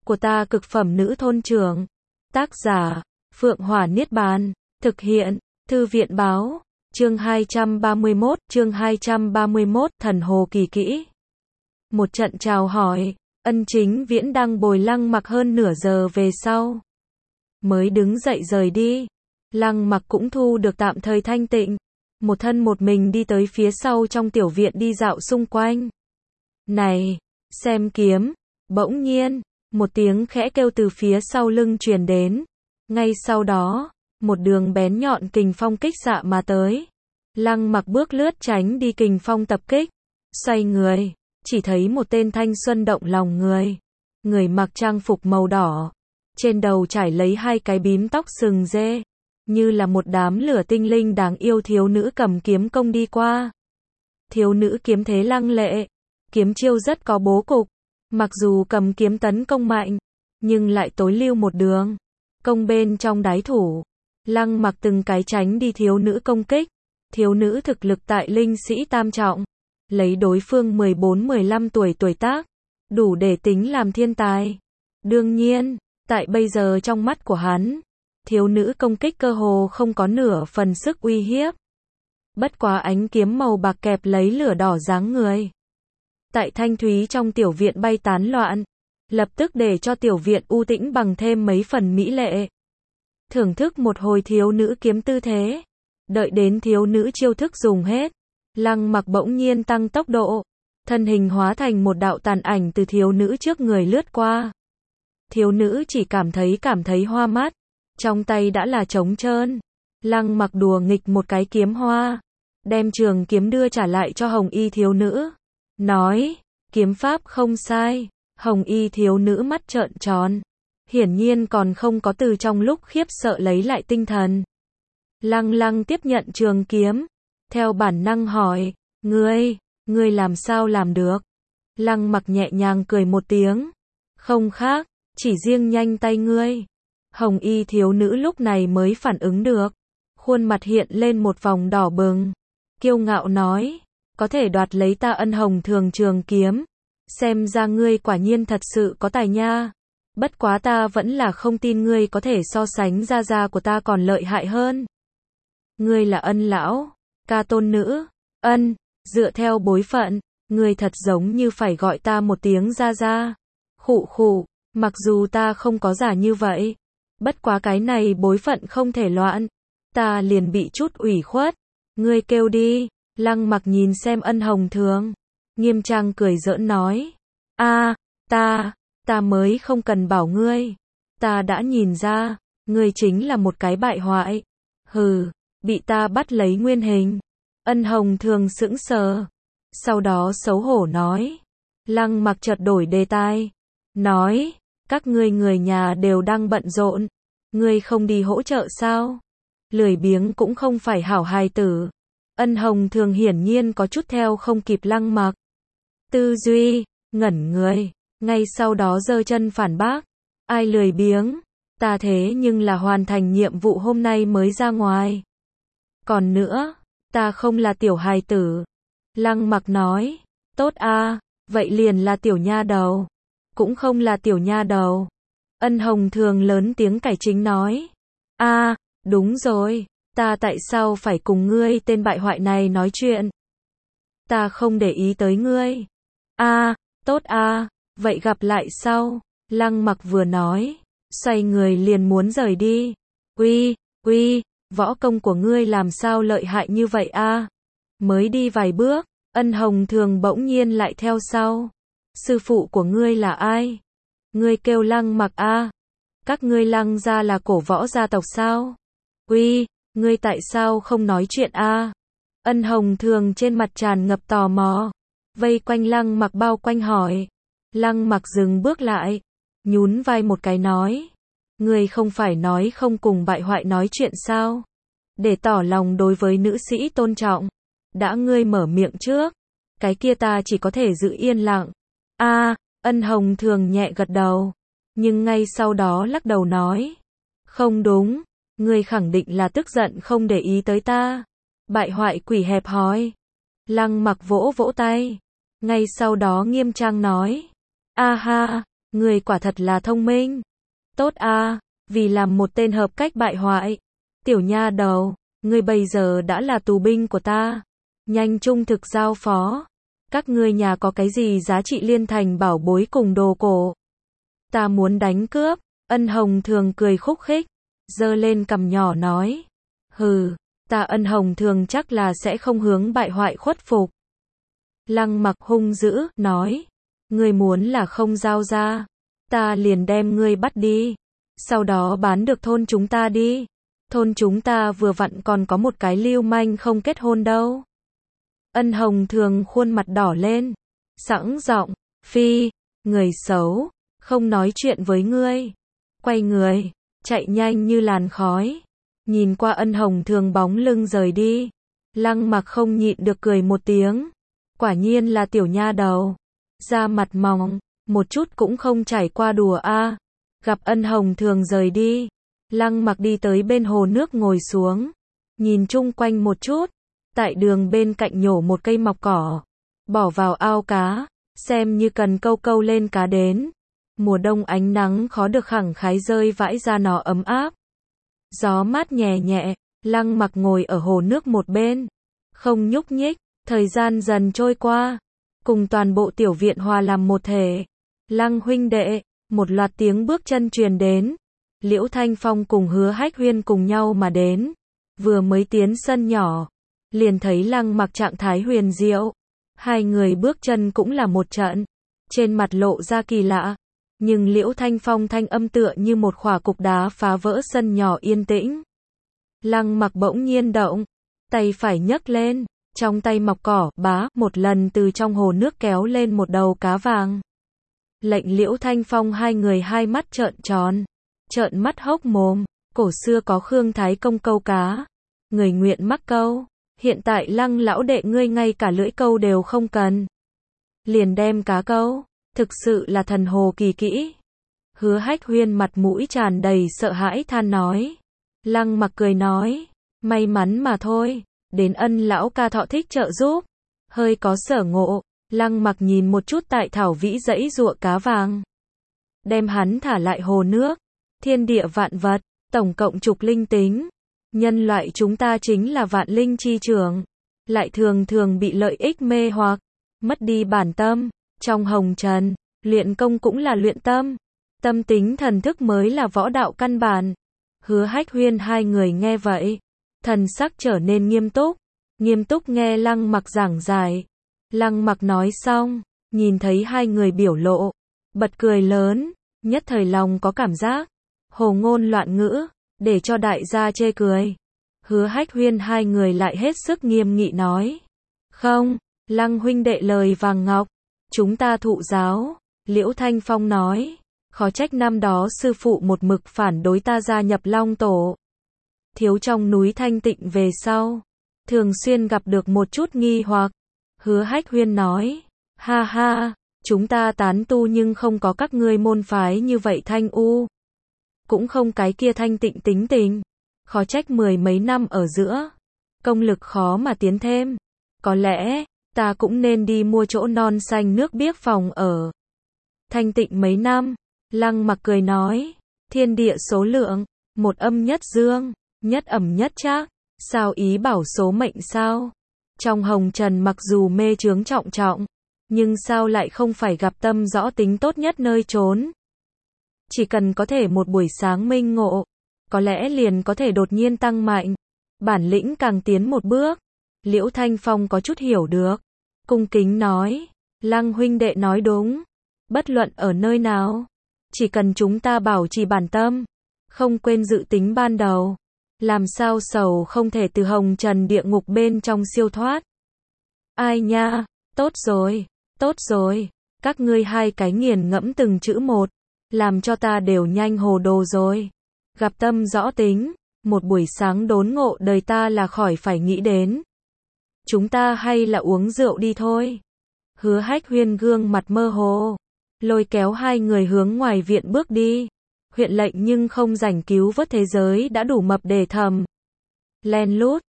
của ta cực phẩm nữ thôn trưởng. Tác giả, Phượng Hỏa Niết Bàn. Thực hiện, Thư viện báo. Chương 231, Thần Hồ Kỳ Kỹ. Một trận chào hỏi, Ân Chính Viễn đang bồi Lăng Mặc hơn nửa giờ về sau. Mới đứng dậy rời đi. Lăng Mặc cũng thu được tạm thời thanh tịnh. Một thân một mình đi tới phía sau trong tiểu viện đi dạo xung quanh. Này, xem kiếm. Bỗng nhiên, một tiếng khẽ kêu từ phía sau lưng truyền đến. Ngay sau đó, một đường bén nhọn kình phong kích xạ mà tới. Lăng Mặc bước lướt tránh đi kình phong tập kích. Xoay người, chỉ thấy một tên thanh xuân động lòng người. Người mặc trang phục màu đỏ. Trên đầu trải lấy hai cái bím tóc sừng dê. Như là một đám lửa tinh linh đáng yêu thiếu nữ cầm kiếm công đi qua. Thiếu nữ kiếm thế lăng lệ. Kiếm chiêu rất có bố cục. Mặc dù cầm kiếm tấn công mạnh, nhưng lại tối lưu một đường. Công bên trong đái thủ. Lăng Mặc từng cái tránh đi thiếu nữ công kích. Thiếu nữ thực lực tại linh sĩ tam trọng. Lấy đối phương 14-15 tuổi tuổi tác. Đủ để tính làm thiên tài. Đương nhiên, tại bây giờ trong mắt của hắn, thiếu nữ công kích cơ hồ không có nửa phần sức uy hiếp. Bất quá ánh kiếm màu bạc kẹp lấy lửa đỏ dáng người. Tại thanh thúy trong tiểu viện bay tán loạn. Lập tức để cho tiểu viện u tĩnh bằng thêm mấy phần mỹ lệ. Thưởng thức một hồi thiếu nữ kiếm tư thế. Đợi đến thiếu nữ chiêu thức dùng hết. Lăng Mặc bỗng nhiên tăng tốc độ. Thân hình hóa thành một đạo tàn ảnh từ thiếu nữ trước người lướt qua. Thiếu nữ chỉ cảm thấy hoa mắt. Trong tay đã là trống trơn. Lăng Mặc đùa nghịch một cái kiếm hoa. Đem trường kiếm đưa trả lại cho hồng y thiếu nữ. Nói, kiếm pháp không sai. Hồng y thiếu nữ mắt trợn tròn. Hiển nhiên còn không có từ trong lúc khiếp sợ lấy lại tinh thần. Lăng tiếp nhận trường kiếm. Theo bản năng hỏi, ngươi làm sao làm được? Lăng Mặc nhẹ nhàng cười một tiếng. Không khác, chỉ riêng nhanh tay ngươi. Hồng y thiếu nữ lúc này mới phản ứng được. Khuôn mặt hiện lên một vòng đỏ bừng. Kiêu ngạo nói, có thể đoạt lấy ta Ân Hồng Thường trường kiếm. Xem ra ngươi quả nhiên thật sự có tài nha. Bất quá ta vẫn là không tin ngươi có thể so sánh gia của ta còn lợi hại hơn. Ngươi là Ân lão, ca tôn nữ. Ân, dựa theo bối phận, ngươi thật giống như phải gọi ta một tiếng gia. Khụ, mặc dù ta không có giả như vậy. Bất quá cái này bối phận không thể loạn. Ta liền bị chút ủy khuất. Ngươi kêu đi. Lăng Mặc nhìn xem Ân Hồng Thường. Nghiêm trang cười giỡn nói. Ta mới không cần bảo ngươi. Ta đã nhìn ra, ngươi chính là một cái bại hoại. Hừ, bị ta bắt lấy nguyên hình. Ân Hồng Thường sững sờ. Sau đó xấu hổ nói. Lăng Mặc chợt đổi đề tài. Nói, các ngươi người nhà đều đang bận rộn. Ngươi không đi hỗ trợ sao? Lười biếng cũng không phải hảo hài tử. Ân Hồng Thường hiển nhiên có chút theo không kịp Lăng Mặc. Tư duy, ngẩn người. Ngay sau đó giơ chân phản bác. Ai lười biếng? Ta thế nhưng là hoàn thành nhiệm vụ hôm nay mới ra ngoài. Còn nữa, ta không là tiểu hài tử. Lăng Mặc nói. Tốt a, vậy liền là tiểu nha đầu. Cũng không là tiểu nha đầu. Ân Hồng Thường lớn tiếng cải chính nói. Đúng rồi, ta tại sao phải cùng ngươi tên bại hoại này nói chuyện? Ta không để ý tới ngươi. Tốt vậy gặp lại sau. Lăng Mặc vừa nói, xoay người liền muốn rời đi. Uy, võ công của ngươi làm sao lợi hại như vậy a? Mới đi vài bước, Ân Hồng Thường bỗng nhiên lại theo sau. Sư phụ của ngươi là ai? Ngươi kêu Lăng Mặc a? Các ngươi Lăng gia là cổ võ gia tộc sao? Ngươi tại sao không nói chuyện a? Ân Hồng Thường trên mặt tràn ngập tò mò, vây quanh Lăng Mặc bao quanh hỏi. Lăng Mặc dừng bước lại, nhún vai một cái nói. Ngươi không phải nói không cùng bại hoại nói chuyện sao? Để tỏ lòng đối với nữ sĩ tôn trọng. Đã ngươi mở miệng trước, cái kia ta chỉ có thể giữ yên lặng. Ân Hồng Thường nhẹ gật đầu, nhưng ngay sau đó lắc đầu nói. Không đúng, ngươi khẳng định là tức giận không để ý tới ta. Bại hoại quỷ hẹp hòi. Lăng Mặc vỗ vỗ tay, ngay sau đó nghiêm trang nói. Ha, Người quả thật là thông minh. Tốt a, vì làm một tên hợp cách bại hoại. Tiểu nha đầu, ngươi bây giờ đã là tù binh của ta. Nhanh trung thực giao phó. Các ngươi nhà có cái gì giá trị liên thành bảo bối cùng đồ cổ? Ta muốn đánh cướp. Ân Hồng Thường cười khúc khích, giơ lên cằm nhỏ nói. Hừ, ta Ân Hồng Thường chắc là sẽ không hướng bại hoại khuất phục. Lăng Mặc hung dữ, nói. Ngươi muốn là không giao ra, ta liền đem ngươi bắt đi. Sau đó bán được thôn chúng ta đi. Thôn chúng ta vừa vặn còn có một cái lưu manh không kết hôn đâu. Ân Hồng Thường khuôn mặt đỏ lên, sẵn giọng, phi, người xấu, không nói chuyện với ngươi. Quay người, chạy nhanh như làn khói. Nhìn qua Ân Hồng Thường bóng lưng rời đi, Lăng Mặc không nhịn được cười một tiếng. Quả nhiên là tiểu nha đầu, da mặt mỏng, một chút cũng không trải qua đùa a. Gặp Ân Hồng Thường rời đi, Lăng Mặc đi tới bên hồ nước ngồi xuống, nhìn chung quanh một chút, tại đường bên cạnh nhổ một cây mọc cỏ, bỏ vào ao cá, xem như cần câu câu lên cá đến. Mùa đông ánh nắng khó được khẳng khái rơi vãi ra nó ấm áp. Gió mát nhẹ nhẹ, Lăng Mặc ngồi ở hồ nước một bên, không nhúc nhích, thời gian dần trôi qua, cùng toàn bộ tiểu viện hòa làm một thể. Lăng huynh đệ, một loạt tiếng bước chân truyền đến. Liễu Thanh Phong cùng Hứa Hách Huyên cùng nhau mà đến, vừa mới tiến sân nhỏ, liền thấy Lăng Mặc trạng thái huyền diệu. Hai người bước chân cũng là một trận, trên mặt lộ ra kỳ lạ, nhưng Liễu Thanh Phong thanh âm tựa như một khỏa cục đá phá vỡ sân nhỏ yên tĩnh. Lăng Mặc bỗng nhiên động, tay phải nhấc lên, trong tay mọc cỏ, bá, một lần từ trong hồ nước kéo lên một đầu cá vàng. Lệnh Liễu Thanh Phong hai người hai mắt trợn tròn, trợn mắt hốc mồm. Cổ xưa có Khương Thái Công câu cá, người nguyện mắc câu, hiện tại Lăng lão đệ ngươi ngay cả lưỡi câu đều không cần, liền đem cá câu, thực sự là thần hồ kỳ kỹ. Hứa Hách Huyên mặt mũi tràn đầy sợ hãi than nói. Lăng Mặc cười nói, may mắn mà thôi, đến Ân lão ca thọ thích trợ giúp, hơi có sở ngộ. Lăng Mặc nhìn một chút tại thảo vĩ dãy giụa cá vàng, đem hắn thả lại hồ nước. Thiên địa vạn vật, tổng cộng chục linh tính. Nhân loại chúng ta chính là vạn linh chi trưởng, lại thường thường bị lợi ích mê hoặc, mất đi bản tâm. Trong hồng trần, luyện công cũng là luyện tâm, tâm tính thần thức mới là võ đạo căn bản. Hứa Hách Huyên hai người nghe vậy, thần sắc trở nên nghiêm túc nghe Lăng Mặc giảng giải. Lăng Mặc nói xong, nhìn thấy hai người biểu lộ, bật cười lớn, nhất thời lòng có cảm giác hồ ngôn loạn ngữ, để cho đại gia chê cười. Hứa Hách Huyên hai người lại hết sức nghiêm nghị nói. Không, Lăng huynh đệ lời vàng ngọc, chúng ta thụ giáo. Liễu Thanh Phong nói. Khó trách năm đó sư phụ một mực phản đối ta gia nhập Long Tổ. Thiếu trong núi thanh tịnh về sau, thường xuyên gặp được một chút nghi hoặc. Hứa Hách Huyên nói. Ha ha, chúng ta tán tu nhưng không có các ngươi môn phái như vậy thanh u. Cũng không cái kia thanh tịnh tính tình. Khó trách mười mấy năm ở giữa, công lực khó mà tiến thêm. Có lẽ, ta cũng nên đi mua chỗ non xanh nước biếc phòng ở. Thanh tịnh mấy năm, Lăng Mặc cười nói, thiên địa số lượng, một âm nhất dương, nhất ẩm nhất trác, sao ý bảo số mệnh sao? Trong hồng trần mặc dù mê chướng trọng trọng, nhưng sao lại không phải gặp tâm rõ tính tốt nhất nơi trốn? Chỉ cần có thể một buổi sáng minh ngộ, có lẽ liền có thể đột nhiên tăng mạnh, bản lĩnh càng tiến một bước. Liễu Thanh Phong có chút hiểu được, cung kính nói, Lăng huynh đệ nói đúng, bất luận ở nơi nào, chỉ cần chúng ta bảo trì bản tâm, không quên dự tính ban đầu, làm sao sầu không thể từ hồng trần địa ngục bên trong siêu thoát. Ai nha, tốt rồi, các ngươi hai cái nghiền ngẫm từng chữ một, làm cho ta đều nhanh hồ đồ rồi. Gặp tâm rõ tính, một buổi sáng đốn ngộ đời ta là khỏi phải nghĩ đến. Chúng ta hay là uống rượu đi thôi. Hứa Hách Huyên gương mặt mơ hồ, lôi kéo hai người hướng ngoài viện bước đi. Huyện lệnh nhưng không rảnh cứu vớt thế giới đã đủ mập để thầm. Len lút,